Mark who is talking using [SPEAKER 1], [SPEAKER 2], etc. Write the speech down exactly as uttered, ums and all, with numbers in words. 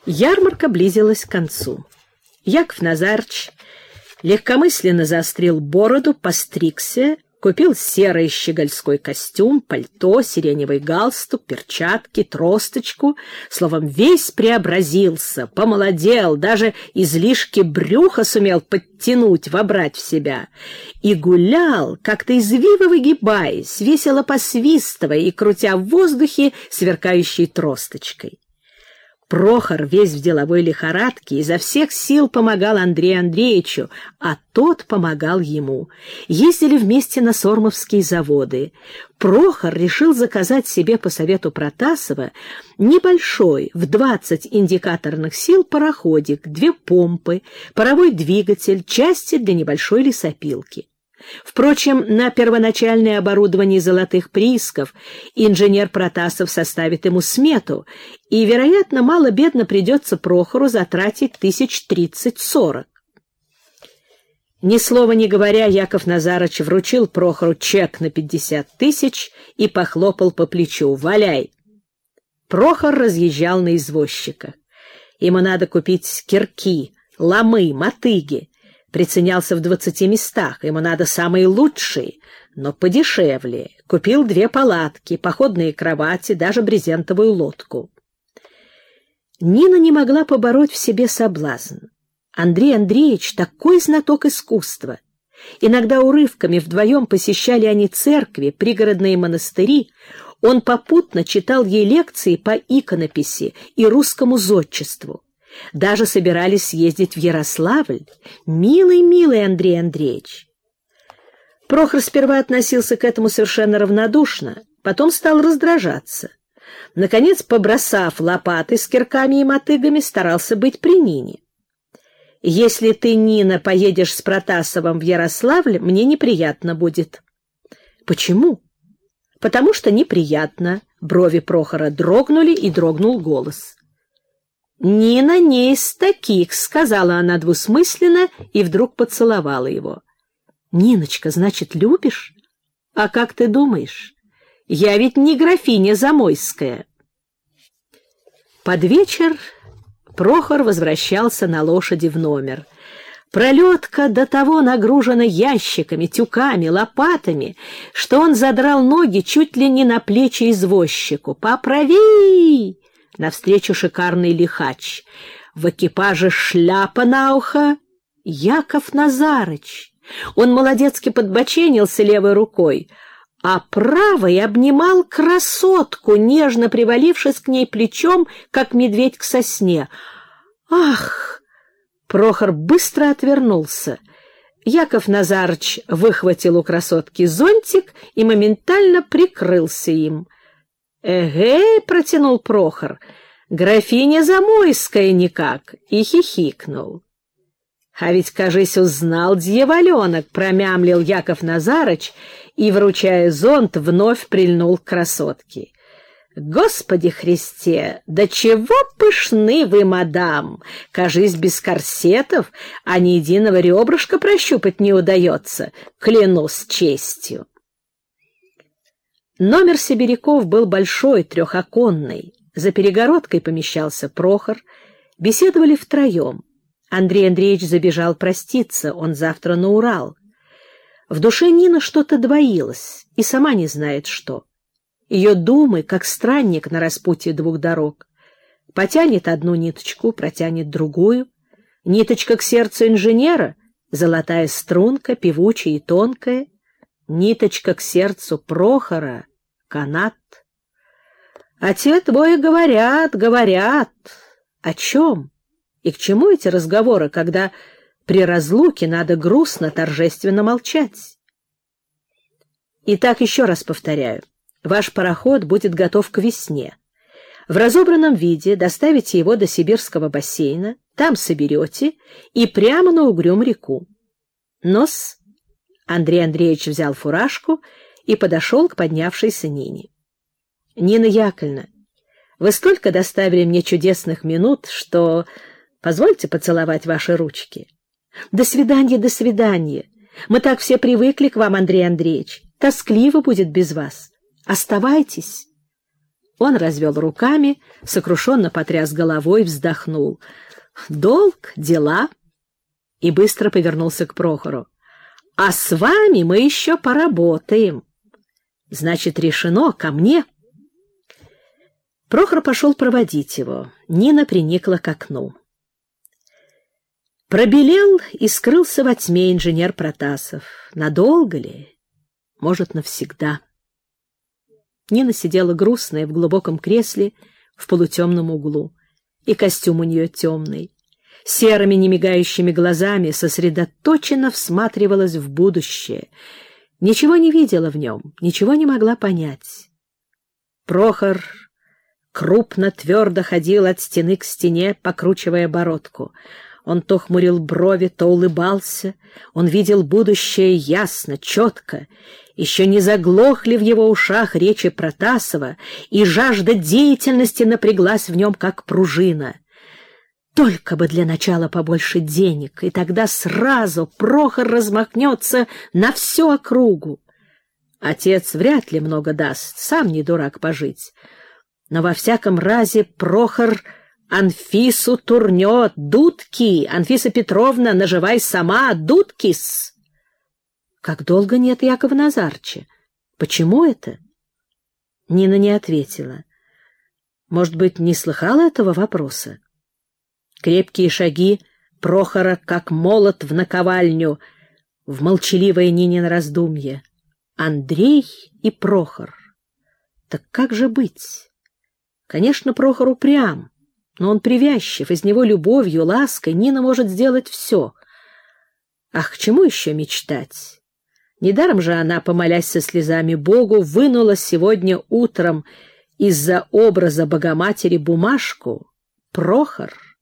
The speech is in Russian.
[SPEAKER 1] Ярмарка близилась к концу. Яков Назарыч легкомысленно заострил бороду, постригся, купил серый щегольской костюм, пальто, сиреневый галстук, перчатки, тросточку. Словом, весь преобразился, помолодел, даже излишки брюха сумел подтянуть, вобрать в себя. И гулял, как-то извиво выгибаясь, весело посвистывая и крутя в воздухе сверкающей тросточкой. Прохор, весь в деловой лихорадке, изо всех сил помогал Андрею Андреевичу, а тот помогал ему. Ездили вместе на сормовские заводы. Прохор решил заказать себе по совету Протасова небольшой, в двадцать индикаторных сил пароходик, две помпы, паровой двигатель, части для небольшой лесопилки. Впрочем, на первоначальное оборудование золотых приисков инженер Протасов составит ему смету, и, вероятно, мало-бедно придется Прохору затратить тысяч тридцать-сорок. Ни слова не говоря, Яков Назарыч вручил Прохору чек на пятьдесят тысяч и похлопал по плечу: «Валяй!» Прохор разъезжал на извозчиках. Ему надо купить кирки, ломы, мотыги. Приценялся в двадцати местах, ему надо самые лучшие, но подешевле. Купил две палатки, походные кровати, даже брезентовую лодку. Нина не могла побороть в себе соблазн. Андрей Андреевич такой знаток искусства. Иногда урывками вдвоем посещали они церкви, пригородные монастыри. Он попутно читал ей лекции по иконописи и русскому зодчеству. Даже собирались съездить в Ярославль. Милый, милый Андрей Андреевич. Прохор сперва относился к этому совершенно равнодушно, потом стал раздражаться. Наконец, побросав лопаты с кирками и мотыгами, старался быть при Нине. «Если ты, Нина, поедешь с Протасовым в Ярославль, мне неприятно будет». «Почему?» «Потому что неприятно». Брови Прохора дрогнули, и дрогнул голос. «Нина не из таких», — сказала она двусмысленно и вдруг поцеловала его. «Ниночка, значит, любишь? А как ты думаешь? Я ведь не графиня Замойская». Под вечер Прохор возвращался на лошади в номер. Пролетка до того нагружена ящиками, тюками, лопатами, что он задрал ноги чуть ли не на плечи извозчику. «Поправи!» Навстречу шикарный лихач. В экипаже шляпа на ухо. Яков Назарыч. Он молодецки подбоченился левой рукой, а правой обнимал красотку, нежно привалившись к ней плечом, как медведь к сосне. «Ах!» Прохор быстро отвернулся. Яков Назарыч выхватил у красотки зонтик и моментально прикрылся им. «Эге!» — протянул Прохор. «Графиня Замойская никак!» и хихикнул. «А ведь, кажись, узнал дьяволенок!» — промямлил Яков Назарыч и, вручая зонт, вновь прильнул к красотке. «Господи Христе! Да чего пышны вы, мадам! Кажись, без корсетов, а ни единого ребрышка прощупать не удается, клянусь честью!» Номер сибиряков был большой, трехоконный. За перегородкой помещался Прохор. Беседовали втроем. Андрей Андреевич забежал проститься, он завтра на Урал. В душе Нина что-то двоилось, и сама не знает что. Ее думы, как странник на распутье двух дорог. Потянет одну ниточку, протянет другую. Ниточка к сердцу инженера, золотая струнка, певучая и тонкая. Ниточка к сердцу Прохора, канат. А те двое говорят, говорят. О чем? И к чему эти разговоры, когда при разлуке надо грустно, торжественно молчать? Итак, еще раз повторяю. Ваш пароход будет готов к весне. В разобранном виде доставите его до Сибирского бассейна, там соберете и прямо на Угрюм-реку. Но-с. Андрей Андреевич взял фуражку и подошел к поднявшейся Нине. «Нина Яковлевна, вы столько доставили мне чудесных минут, что... Позвольте поцеловать ваши ручки». «До свидания, до свидания. Мы так все привыкли к вам, Андрей Андреевич. Тоскливо будет без вас. Оставайтесь». Он развел руками, сокрушенно потряс головой, вздохнул. «Долг, дела!» И быстро повернулся к Прохору. «А с вами мы еще поработаем. Значит, решено, ко мне». Прохор пошел проводить его. Нина приникла к окну. Пробелел и скрылся во тьме инженер Протасов. Надолго ли? Может, навсегда. Нина сидела грустная в глубоком кресле в полутемном углу, и костюм у нее темный. Серыми немигающими глазами сосредоточенно всматривалась в будущее. Ничего не видела в нем, ничего не могла понять. Прохор крупно, твердо ходил от стены к стене, покручивая бородку. Он то хмурил брови, то улыбался. Он видел будущее ясно, четко. Еще не заглохли в его ушах речи Протасова, и жажда деятельности напряглась в нем, как пружина. Только бы для начала побольше денег, и тогда сразу Прохор размахнется на всю округу. Отец вряд ли много даст, сам не дурак пожить. Но во всяком разе Прохор Анфису турнет. Дудки! Анфиса Петровна, наживай сама, дудки-с! Как долго нет Якова Назарыча? Почему это? Нина не ответила. Может быть, не слыхала этого вопроса? Крепкие шаги Прохора, как молот в наковальню, в молчаливое Нинино раздумье. Андрей и Прохор. Так как же быть? Конечно, Прохор упрям, но он привязчив, из него любовью, лаской Нина может сделать все. Ах, к чему еще мечтать? Недаром же она, помолясь со слезами Богу, вынула сегодня утром из-за образа Богоматери бумажку. Прохор